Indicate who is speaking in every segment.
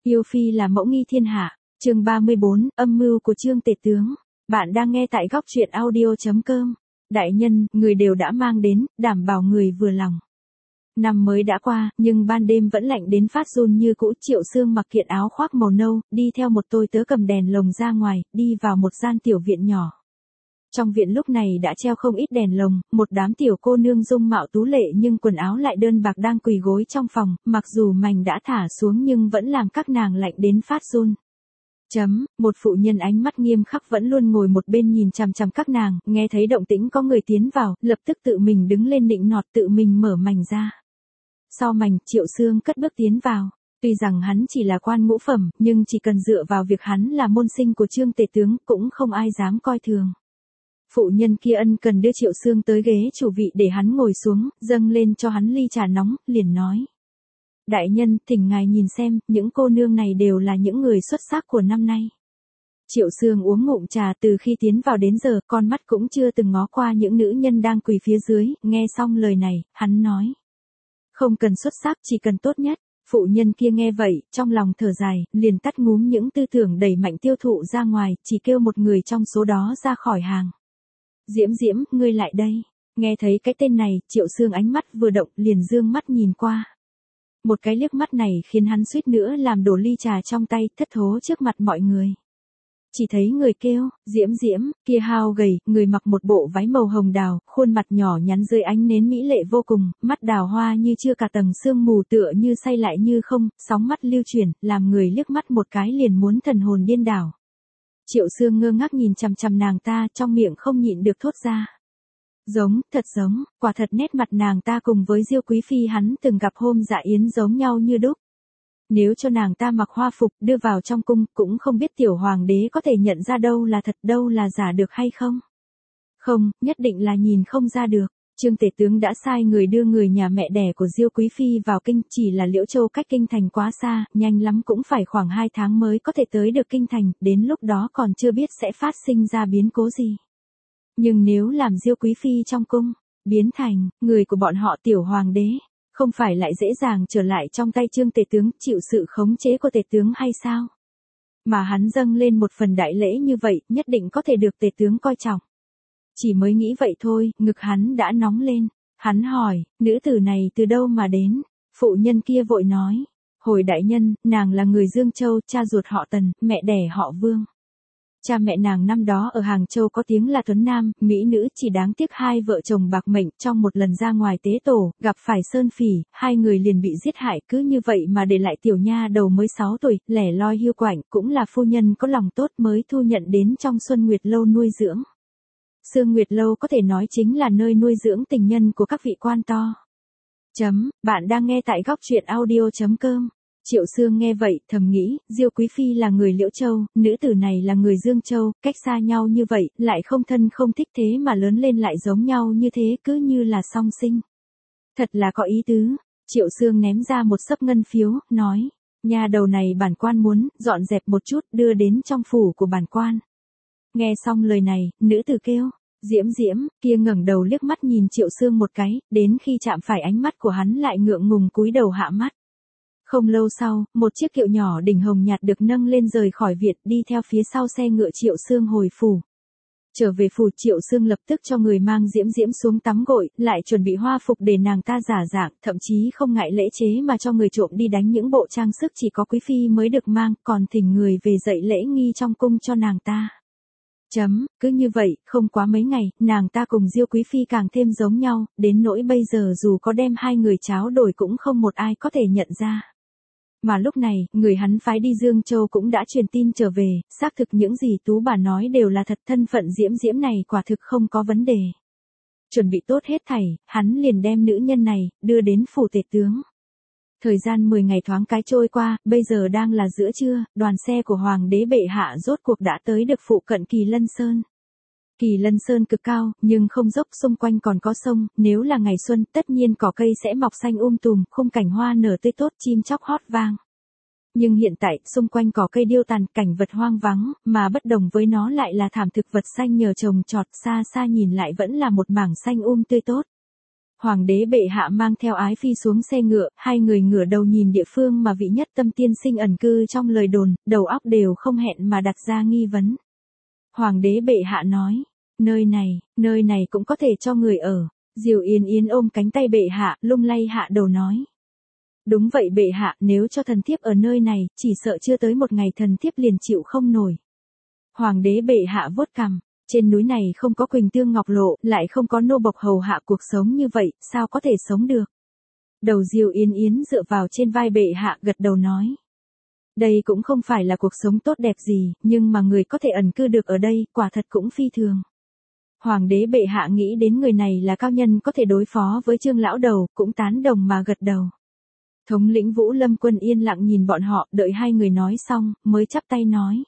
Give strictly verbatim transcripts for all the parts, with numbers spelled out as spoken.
Speaker 1: Yêu phi là mẫu nghi thiên hạ, chương ba mươi bốn, âm mưu của Trương Tể Tướng. Bạn đang nghe tại góc truyện audio chấm com. Đại nhân, người đều đã mang đến, đảm bảo người vừa lòng. Năm mới đã qua, nhưng ban đêm vẫn lạnh đến phát run như cũ. Triệu Sương mặc kiện áo khoác màu nâu, đi theo một tôi tớ cầm đèn lồng ra ngoài, đi vào một gian tiểu viện nhỏ. Trong viện lúc này đã treo không ít đèn lồng, một đám tiểu cô nương dung mạo tú lệ nhưng quần áo lại đơn bạc đang quỳ gối trong phòng, mặc dù mành đã thả xuống nhưng vẫn làm các nàng lạnh đến phát run. Chấm, một phụ nhân ánh mắt nghiêm khắc vẫn luôn ngồi một bên nhìn chằm chằm các nàng, nghe thấy động tĩnh có người tiến vào, lập tức tự mình đứng lên nịnh nọt tự mình mở mành ra. Sau mành, Triệu Sương cất bước tiến vào. Tuy rằng hắn chỉ là quan ngũ phẩm, nhưng chỉ cần dựa vào việc hắn là môn sinh của Trương Tể Tướng cũng không ai dám coi thường. Phụ nhân kia ân cần đưa Triệu Sương tới ghế chủ vị để hắn ngồi xuống, dâng lên cho hắn ly trà nóng, liền nói. Đại nhân, thỉnh ngài nhìn xem, những cô nương này đều là những người xuất sắc của năm nay. Triệu Sương uống ngụm trà, từ khi tiến vào đến giờ, con mắt cũng chưa từng ngó qua những nữ nhân đang quỳ phía dưới, nghe xong lời này, hắn nói. Không cần xuất sắc, chỉ cần tốt nhất. Phụ nhân kia nghe vậy, trong lòng thở dài, liền tắt ngúm những tư tưởng đẩy mạnh tiêu thụ ra ngoài, chỉ kêu một người trong số đó ra khỏi hàng. Diễm Diễm, ngươi lại đây. Nghe thấy cái tên này, Triệu Sương ánh mắt vừa động, liền dương mắt nhìn qua. Một cái liếc mắt này khiến hắn suýt nữa làm đổ ly trà trong tay, thất thố trước mặt mọi người. Chỉ thấy người kêu, Diễm Diễm, kia hao gầy, người mặc một bộ váy màu hồng đào, khuôn mặt nhỏ nhắn dưới ánh nến mỹ lệ vô cùng, mắt đào hoa như chưa cả tầng sương mù tựa như say lại như không, sóng mắt lưu chuyển, làm người liếc mắt một cái liền muốn thần hồn điên đảo. Triệu Sương ngơ ngác nhìn chằm chằm nàng ta, trong miệng không nhịn được thốt ra. Giống, thật giống, quả thật nét mặt nàng ta cùng với Diêu Quý Phi hắn từng gặp hôm dạ yến giống nhau như đúc. Nếu cho nàng ta mặc hoa phục đưa vào trong cung, cũng không biết tiểu hoàng đế có thể nhận ra đâu là thật đâu là giả được hay không. Không, nhất định là nhìn không ra được. Trương Tể Tướng đã sai người đưa người nhà mẹ đẻ của Diêu Quý Phi vào kinh, chỉ là Liễu Châu cách kinh thành quá xa, nhanh lắm cũng phải khoảng hai tháng mới có thể tới được kinh thành, đến lúc đó còn chưa biết sẽ phát sinh ra biến cố gì. Nhưng nếu làm Diêu Quý Phi trong cung, biến thành người của bọn họ tiểu hoàng đế, không phải lại dễ dàng trở lại trong tay Trương Tể Tướng, chịu sự khống chế của Tể Tướng hay sao? Mà hắn dâng lên một phần đại lễ như vậy, nhất định có thể được Tể Tướng coi trọng. Chỉ mới nghĩ vậy thôi, ngực hắn đã nóng lên. Hắn hỏi, nữ tử này từ đâu mà đến? Phụ nhân kia vội nói, hồi đại nhân, nàng là người Dương Châu, cha ruột họ Tần, mẹ đẻ họ Vương. Cha mẹ nàng năm đó ở Hàng Châu có tiếng là tuấn nam, mỹ nữ, chỉ đáng tiếc hai vợ chồng bạc mệnh, trong một lần ra ngoài tế tổ, gặp phải sơn phỉ, hai người liền bị giết hại, cứ như vậy mà để lại tiểu nha đầu mới sáu tuổi, lẻ loi hiu quạnh, cũng là phu nhân có lòng tốt mới thu nhận đến trong Xuân Nguyệt Lâu nuôi dưỡng. Sương Nguyệt Lâu có thể nói chính là nơi nuôi dưỡng tình nhân của các vị quan to. Chấm, bạn đang nghe tại góc truyện audio chấm com. Triệu Sương nghe vậy, thầm nghĩ, Diêu Quý Phi là người Liễu Châu, nữ tử này là người Dương Châu, cách xa nhau như vậy, lại không thân không thích thế mà lớn lên lại giống nhau như thế, cứ như là song sinh. Thật là có ý tứ. Triệu Sương ném ra một xấp ngân phiếu, nói, nhà đầu này bản quan muốn, dọn dẹp một chút, đưa đến trong phủ của bản quan. Nghe xong lời này, nữ tử kêu, Diễm Diễm, kia ngẩng đầu liếc mắt nhìn Triệu Sương một cái, đến khi chạm phải ánh mắt của hắn lại ngượng ngùng cúi đầu hạ mắt. Không lâu sau, một chiếc kiệu nhỏ đỉnh hồng nhạt được nâng lên rời khỏi viện, đi theo phía sau xe ngựa Triệu Sương hồi phủ. Trở về phủ, Triệu Sương lập tức cho người mang Diễm Diễm xuống tắm gội, lại chuẩn bị hoa phục để nàng ta giả dạng, thậm chí không ngại lễ chế mà cho người trộm đi đánh những bộ trang sức chỉ có quý phi mới được mang, còn thỉnh người về dạy lễ nghi trong cung cho nàng ta. Chấm, cứ như vậy, không quá mấy ngày, nàng ta cùng Diêu Quý Phi càng thêm giống nhau, đến nỗi bây giờ dù có đem hai người tráo đổi cũng không một ai có thể nhận ra. Mà lúc này, người hắn phái đi Dương Châu cũng đã truyền tin trở về, xác thực những gì Tú bà nói đều là thật, thân phận Diễm Diễm này quả thực không có vấn đề. Chuẩn bị tốt hết thảy, hắn liền đem nữ nhân này, đưa đến phủ Tể Tướng. Thời gian mười ngày thoáng cái trôi qua, bây giờ đang là giữa trưa, đoàn xe của Hoàng đế bệ hạ rốt cuộc đã tới được phụ cận Kỳ Lân Sơn. Kỳ Lân Sơn cực cao, nhưng không dốc, xung quanh còn có sông, nếu là ngày xuân, tất nhiên cỏ cây sẽ mọc xanh um tùm, khung cảnh hoa nở tươi tốt, chim chóc hót vang. Nhưng hiện tại, xung quanh cỏ cây điêu tàn, cảnh vật hoang vắng, mà bất đồng với nó lại là thảm thực vật xanh nhờ trồng trọt, xa xa nhìn lại vẫn là một mảng xanh um tươi tốt. Hoàng đế bệ hạ mang theo Ái Phi xuống xe ngựa, hai người ngửa đầu nhìn địa phương mà vị nhất tâm tiên sinh ẩn cư trong lời đồn, đầu óc đều không hẹn mà đặt ra nghi vấn. Hoàng đế bệ hạ nói, nơi này, nơi này cũng có thể cho người ở. Diều Yên Yến ôm cánh tay bệ hạ, lung lay hạ đầu nói. Đúng vậy bệ hạ, nếu cho thần thiếp ở nơi này, chỉ sợ chưa tới một ngày thần thiếp liền chịu không nổi. Hoàng đế bệ hạ vuốt cằm, trên núi này không có Quỳnh Tương Ngọc Lộ, lại không có nô bộc hầu hạ cuộc sống như vậy, sao có thể sống được. Đầu Diều Yên Yến dựa vào trên vai bệ hạ gật đầu nói. Đây cũng không phải là cuộc sống tốt đẹp gì, nhưng mà người có thể ẩn cư được ở đây, quả thật cũng phi thường. Hoàng đế bệ hạ nghĩ đến người này là cao nhân có thể đối phó với Trương lão đầu, cũng tán đồng mà gật đầu. Thống lĩnh Vũ Lâm quân yên lặng nhìn bọn họ, đợi hai người nói xong, mới chắp tay nói.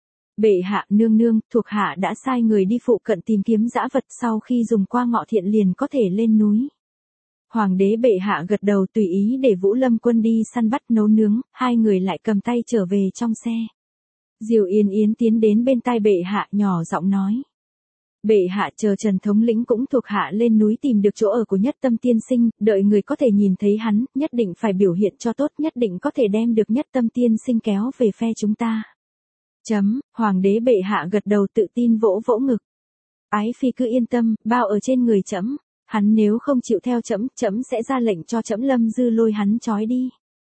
Speaker 1: Bệ hạ nương nương, thuộc hạ đã sai người đi phụ cận tìm kiếm dã vật, sau khi dùng qua ngọ thiện liền có thể lên núi. Hoàng đế bệ hạ gật đầu tùy ý để Vũ Lâm quân đi săn bắt nấu nướng, hai người lại cầm tay trở về trong xe. Diều Yên Yến tiến đến bên tai bệ hạ nhỏ giọng nói. Bệ hạ chờ Trần thống lĩnh cũng thuộc hạ lên núi tìm được chỗ ở của nhất tâm tiên sinh, đợi người có thể nhìn thấy hắn, nhất định phải biểu hiện cho tốt, nhất định có thể đem được nhất tâm tiên sinh kéo về phe chúng ta. Chấm, Hoàng đế bệ hạ gật đầu tự tin vỗ vỗ ngực. Ái Phi cứ yên tâm, bao ở trên người trẫm, hắn nếu không chịu theo trẫm, trẫm sẽ ra lệnh cho trẫm Lâm Dư lôi hắn trói đi.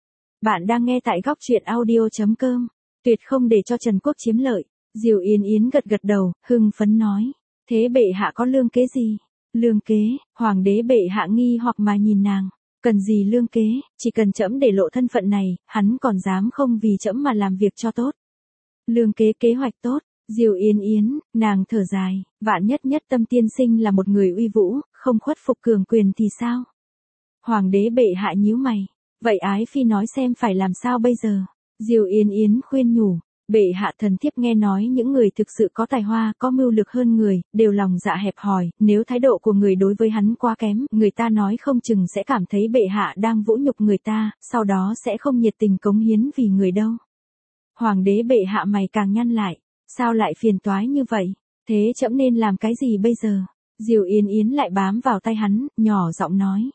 Speaker 1: Bạn đang nghe tại góc truyện audio chấm com, tuyệt không để cho Trần Quốc chiếm lợi. Diều Yên Yến gật gật đầu, hưng phấn nói. Thế bệ hạ có lương kế gì? Lương kế, Hoàng đế bệ hạ nghi hoặc mà nhìn nàng. Cần gì lương kế, chỉ cần trẫm để lộ thân phận này, hắn còn dám không vì trẫm mà làm việc cho tốt. Lương kế kế hoạch tốt, Diều Yên Yến, nàng thở dài, vạn nhất nhất tâm tiên sinh là một người uy vũ, không khuất phục cường quyền thì sao? Hoàng đế bệ hạ nhíu mày, vậy Ái Phi nói xem phải làm sao bây giờ? Diều Yên Yến khuyên nhủ. Bệ hạ thần thiếp nghe nói những người thực sự có tài hoa, có mưu lược hơn người, đều lòng dạ hẹp hòi, nếu thái độ của người đối với hắn quá kém, người ta nói không chừng sẽ cảm thấy bệ hạ đang vũ nhục người ta, sau đó sẽ không nhiệt tình cống hiến vì người đâu. Hoàng đế bệ hạ mày càng nhăn lại, sao lại phiền toái như vậy, thế trẫm nên làm cái gì bây giờ? Diều Yên Yến lại bám vào tay hắn, nhỏ giọng nói.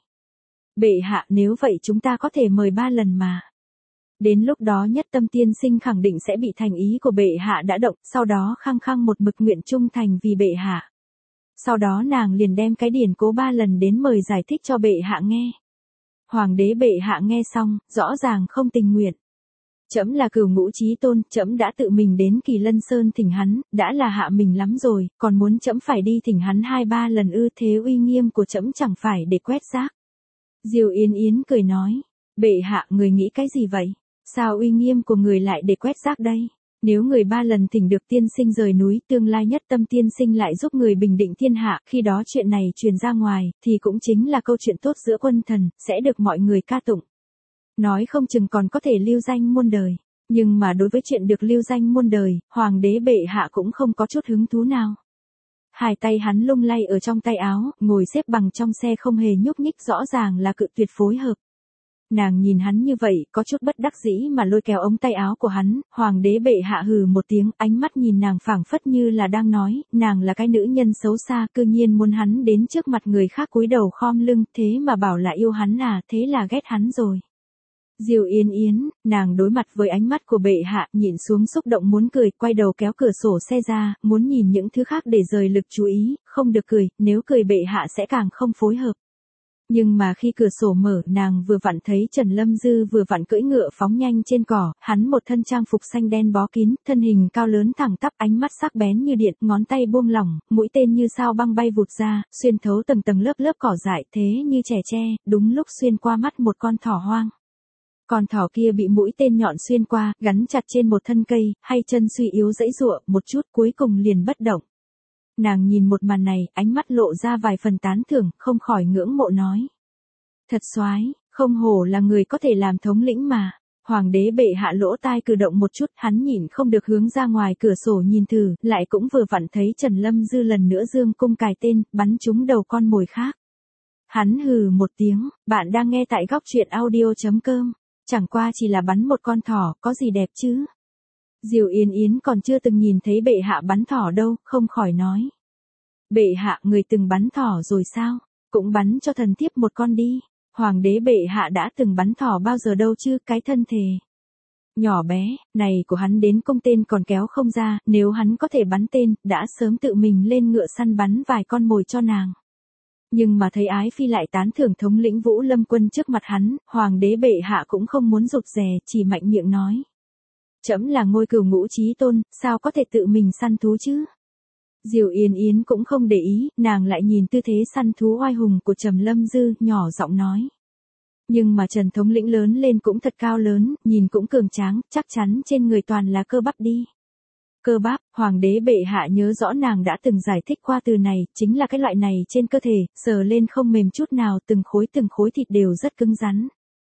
Speaker 1: Bệ hạ nếu vậy chúng ta có thể mời ba lần mà. Đến lúc đó nhất tâm tiên sinh khẳng định sẽ bị thành ý của bệ hạ đã động, sau đó khăng khăng một mực nguyện trung thành vì bệ hạ. Sau đó nàng liền đem cái điển cố ba lần đến mời giải thích cho bệ hạ nghe. Hoàng đế bệ hạ nghe xong, rõ ràng không tình nguyện. Trẫm là Cửu Ngũ Chí Tôn, trẫm đã tự mình đến Kỳ Lân Sơn thỉnh hắn, đã là hạ mình lắm rồi, còn muốn trẫm phải đi thỉnh hắn hai ba lần ư, thế uy nghiêm của trẫm chẳng phải để quét rác. Diều Yên Yến cười nói, bệ hạ người nghĩ cái gì vậy? Sao uy nghiêm của người lại để quét rác đây? Nếu người ba lần thỉnh được tiên sinh rời núi, tương lai nhất tâm tiên sinh lại giúp người bình định thiên hạ, khi đó chuyện này truyền ra ngoài, thì cũng chính là câu chuyện tốt giữa quân thần, sẽ được mọi người ca tụng. Nói không chừng còn có thể lưu danh muôn đời. Nhưng mà đối với chuyện được lưu danh muôn đời, Hoàng đế bệ hạ cũng không có chút hứng thú nào. Hai tay hắn lung lay ở trong tay áo, ngồi xếp bằng trong xe không hề nhúc nhích, rõ ràng là cự tuyệt phối hợp. Nàng nhìn hắn như vậy, có chút bất đắc dĩ mà lôi kéo ống tay áo của hắn, Hoàng đế bệ hạ hừ một tiếng, ánh mắt nhìn nàng phảng phất như là đang nói, nàng là cái nữ nhân xấu xa, cư nhiên muốn hắn đến trước mặt người khác cúi đầu khom lưng, thế mà bảo là yêu hắn à, thế là ghét hắn rồi. Diều Yên Yến, nàng đối mặt với ánh mắt của bệ hạ, nhịn xuống xúc động muốn cười, quay đầu kéo cửa sổ xe ra, muốn nhìn những thứ khác để rời lực chú ý, không được cười, nếu cười bệ hạ sẽ càng không phối hợp. Nhưng mà khi cửa sổ mở, nàng vừa vặn thấy Trần Lâm Dư vừa vặn cưỡi ngựa phóng nhanh trên cỏ, hắn một thân trang phục xanh đen bó kín, thân hình cao lớn thẳng tắp, ánh mắt sắc bén như điện, ngón tay buông lỏng, mũi tên như sao băng bay vụt ra, xuyên thấu tầng tầng lớp lớp cỏ dại, thế như trẻ tre, đúng lúc xuyên qua mắt một con thỏ hoang. Con thỏ kia bị mũi tên nhọn xuyên qua, gắn chặt trên một thân cây, hay chân suy yếu dãy giụa một chút, cuối cùng liền bất động. Nàng nhìn một màn này, ánh mắt lộ ra vài phần tán thưởng, không khỏi ngưỡng mộ nói. Thật soái, không hổ là người có thể làm thống lĩnh mà. Hoàng đế bệ hạ lỗ tai cử động một chút, hắn nhìn không được hướng ra ngoài cửa sổ nhìn thử, lại cũng vừa vặn thấy Trần Lâm Dư lần nữa dương cung cài tên, bắn trúng đầu con mồi khác. Hắn hừ một tiếng, bạn đang nghe tại góc truyện audio chấm com. Chẳng qua chỉ là bắn một con thỏ, có gì đẹp chứ? Diều Yên Yến còn chưa từng nhìn thấy bệ hạ bắn thỏ đâu, không khỏi nói. Bệ hạ người từng bắn thỏ rồi sao? Cũng bắn cho thần thiếp một con đi. Hoàng đế bệ hạ đã từng bắn thỏ bao giờ đâu chứ, cái thân thể nhỏ bé này của hắn đến cung tên còn kéo không ra, nếu hắn có thể bắn tên, đã sớm tự mình lên ngựa săn bắn vài con mồi cho nàng. Nhưng mà thấy Ái Phi lại tán thưởng thống lĩnh Vũ Lâm quân trước mặt hắn, hoàng đế bệ hạ cũng không muốn rụt rè, chỉ mạnh miệng nói. Trẫm là ngôi cửu ngũ chí tôn, sao có thể tự mình săn thú chứ? Diều Yên Yến cũng không để ý, nàng lại nhìn tư thế săn thú oai hùng của Trầm Lâm Dư, nhỏ giọng nói. Nhưng mà Trần thống lĩnh lớn lên cũng thật cao lớn, nhìn cũng cường tráng, chắc chắn trên người toàn là cơ bắp đi. Cơ bắp, hoàng đế bệ hạ nhớ rõ nàng đã từng giải thích qua từ này, chính là cái loại này trên cơ thể, sờ lên không mềm chút nào, từng khối từng khối thịt đều rất cứng rắn.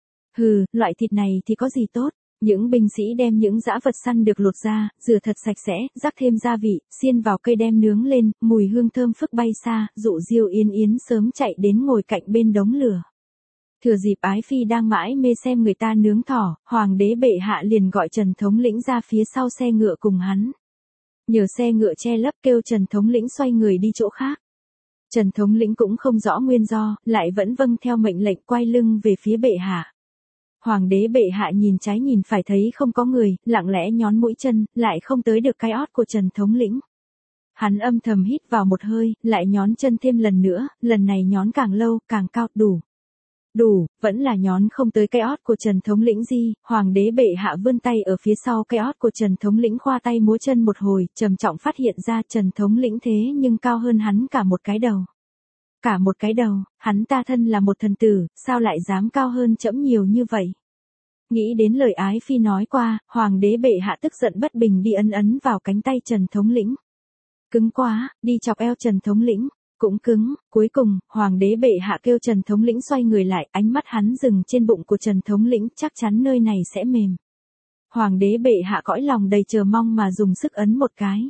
Speaker 1: Hừ, loại thịt này thì có gì tốt? Những binh sĩ đem những dã vật săn được lột ra, rửa thật sạch sẽ, rắc thêm gia vị, xiên vào cây đem nướng lên, mùi hương thơm phức bay xa, dụ Diêu Yên Yến sớm chạy đến ngồi cạnh bên đống lửa. Thừa dịp Ái Phi đang mãi mê xem người ta nướng thỏ, hoàng đế bệ hạ liền gọi Trần thống lĩnh ra phía sau xe ngựa cùng hắn. Nhờ xe ngựa che lấp kêu Trần thống lĩnh xoay người đi chỗ khác. Trần thống lĩnh cũng không rõ nguyên do, lại vẫn vâng theo mệnh lệnh quay lưng về phía bệ hạ. Hoàng đế bệ hạ nhìn trái nhìn phải thấy không có người, lặng lẽ nhón mũi chân, lại không tới được cái ót của Trần thống lĩnh. Hắn âm thầm hít vào một hơi, lại nhón chân thêm lần nữa, lần này nhón càng lâu, càng cao, đủ. Đủ, vẫn là nhón không tới cái ót của Trần thống lĩnh gì, hoàng đế bệ hạ vươn tay ở phía sau cái ót của Trần thống lĩnh khoa tay múa chân một hồi, trầm trọng phát hiện ra Trần thống lĩnh thế nhưng cao hơn hắn cả một cái đầu. Cả một cái đầu, hắn ta thân là một thần tử, sao lại dám cao hơn trẫm nhiều như vậy? Nghĩ đến lời Ái Phi nói qua, hoàng đế bệ hạ tức giận bất bình đi ấn ấn vào cánh tay Trần thống lĩnh. Cứng quá, đi chọc eo Trần thống lĩnh. Cũng cứng, cuối cùng, hoàng đế bệ hạ kêu Trần thống lĩnh xoay người lại, ánh mắt hắn dừng trên bụng của Trần thống lĩnh, chắc chắn nơi này sẽ mềm. Hoàng đế bệ hạ cõi lòng đầy chờ mong mà dùng sức ấn một cái.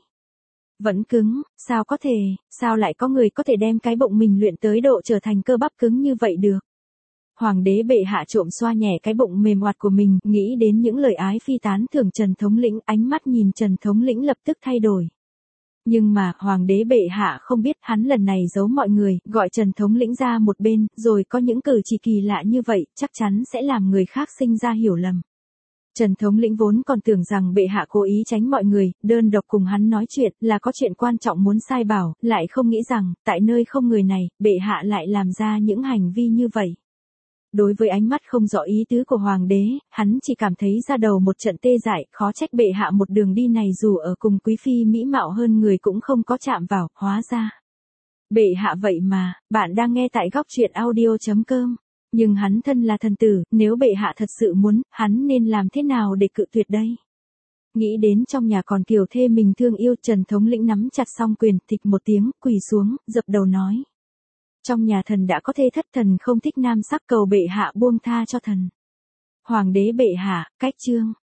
Speaker 1: Vẫn cứng, sao có thể, sao lại có người có thể đem cái bụng mình luyện tới độ trở thành cơ bắp cứng như vậy được. Hoàng đế bệ hạ trộm xoa nhẹ cái bụng mềm oặt của mình, nghĩ đến những lời Ái Phi tán thưởng Trần thống lĩnh, ánh mắt nhìn Trần thống lĩnh lập tức thay đổi. Nhưng mà, hoàng đế bệ hạ không biết hắn lần này giấu mọi người, gọi Trần thống lĩnh ra một bên, rồi có những cử chỉ kỳ lạ như vậy, chắc chắn sẽ làm người khác sinh ra hiểu lầm. Trần thống lĩnh vốn còn tưởng rằng bệ hạ cố ý tránh mọi người, đơn độc cùng hắn nói chuyện, là có chuyện quan trọng muốn sai bảo, lại không nghĩ rằng, tại nơi không người này, bệ hạ lại làm ra những hành vi như vậy. Đối với ánh mắt không rõ ý tứ của hoàng đế, hắn chỉ cảm thấy ra đầu một trận tê dại, khó trách bệ hạ một đường đi này dù ở cùng quý phi mỹ mạo hơn người cũng không có chạm vào, hóa ra. Bệ hạ vậy mà, bạn đang nghe tại góc truyện audio chấm com. Nhưng hắn thân là thần tử, nếu bệ hạ thật sự muốn, hắn nên làm thế nào để cự tuyệt đây? Nghĩ đến trong nhà còn kiều thê mình thương yêu, Trần thống lĩnh nắm chặt song quyền, thịch một tiếng, quỳ xuống, dập đầu nói. Trong nhà thần đã có thê thất, thần không thích nam sắc, cầu bệ hạ buông tha cho thần. Hoàng đế bệ hạ, cách chương.